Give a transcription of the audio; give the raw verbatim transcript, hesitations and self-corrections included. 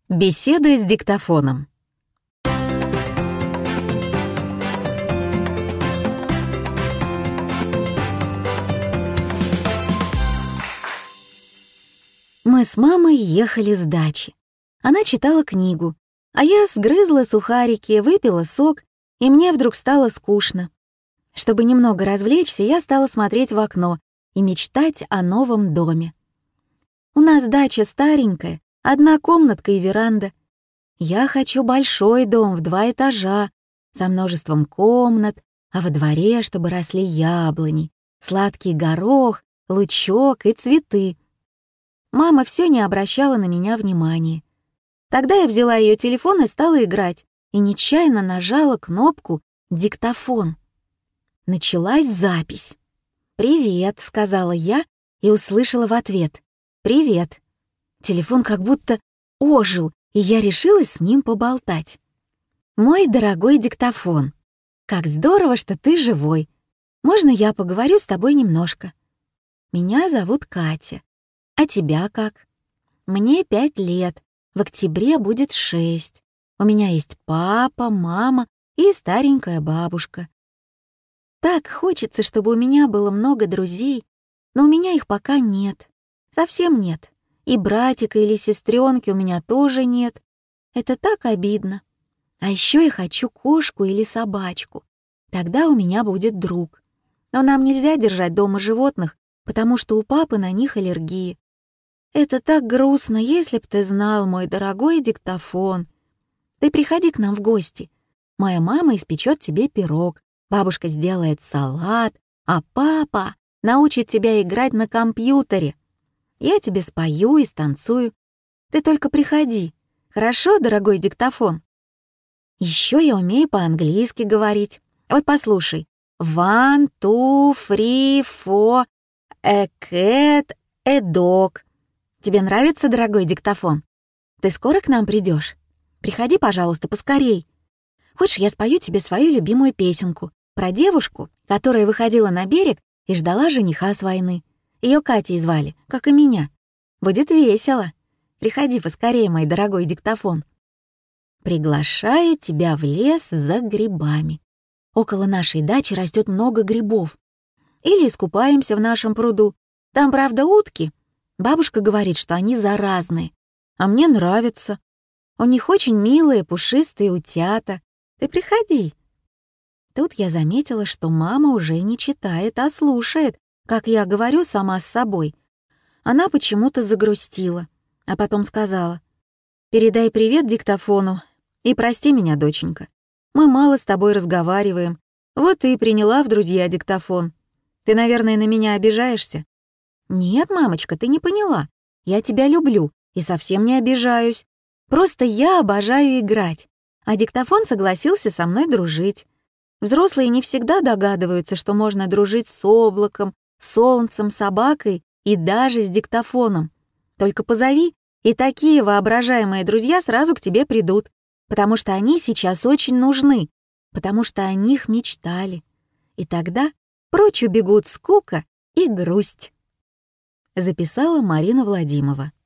Беседы с диктофоном. Мы с мамой ехали с дачи. Она читала книгу, а я сгрызла сухарики, выпила сок, и мне вдруг стало скучно. Чтобы немного развлечься, я стала смотреть в окно и мечтать о новом доме. У нас дача старенькая, одна комнатка и веранда. Я хочу большой дом в два этажа, со множеством комнат, а во дворе, чтобы росли яблони, сладкий горох, лучок и цветы. Мама все не обращала на меня внимания. Тогда я взяла ее телефон и стала играть, и нечаянно нажала кнопку «Диктофон». Началась запись. «Привет», — сказала я и услышала в ответ «Привет». Телефон как будто ожил, и я решила с ним поболтать. «Мой дорогой диктофон, как здорово, что ты живой. Можно я поговорю с тобой немножко? Меня зовут Катя. А тебя как? Мне пять лет, в октябре будет шесть. У меня есть папа, мама и старенькая бабушка. Так хочется, чтобы у меня было много друзей, но у меня их пока нет. Совсем нет. И братика или сестренки у меня тоже нет. Это так обидно. А еще я хочу кошку или собачку. Тогда у меня будет друг. Но нам нельзя держать дома животных, потому что у папы на них аллергия. Это так грустно, если б ты знал, мой дорогой диктофон. Ты приходи к нам в гости. Моя мама испечет тебе пирог, бабушка сделает салат, а папа научит тебя играть на компьютере. Я тебе спою и станцую. Ты только приходи. Хорошо, дорогой диктофон? Еще я умею по-английски говорить. Вот послушай. One, two, three, four, a cat, a dog. Тебе нравится, дорогой диктофон? Ты скоро к нам придешь? Приходи, пожалуйста, поскорей. Хочешь, я спою тебе свою любимую песенку про девушку, которая выходила на берег и ждала жениха с войны. Ее Катей звали, как и меня. Будет весело. Приходи поскорее, мой дорогой диктофон. Приглашаю тебя в лес за грибами. Около нашей дачи растет много грибов. Или искупаемся в нашем пруду. Там, правда, утки. Бабушка говорит, что они заразные. А мне нравятся. У них очень милые, пушистые утята. Ты приходи. Тут я заметила, что мама уже не читает, а слушает, как я говорю сама с собой. Она почему-то загрустила, а потом сказала: «Передай привет диктофону и прости меня, доченька. Мы мало с тобой разговариваем. Вот и приняла в друзья диктофон. Ты, наверное, на меня обижаешься?» «Нет, мамочка, ты не поняла. Я тебя люблю и совсем не обижаюсь. Просто я обожаю играть, а диктофон согласился со мной дружить. Взрослые не всегда догадываются, что можно дружить с облаком, солнцем, собакой и даже с диктофоном. Только позови, и такие воображаемые друзья сразу к тебе придут, потому что они сейчас очень нужны, потому что о них мечтали. И тогда прочь убегут скука и грусть». Записала Марина Владимирова.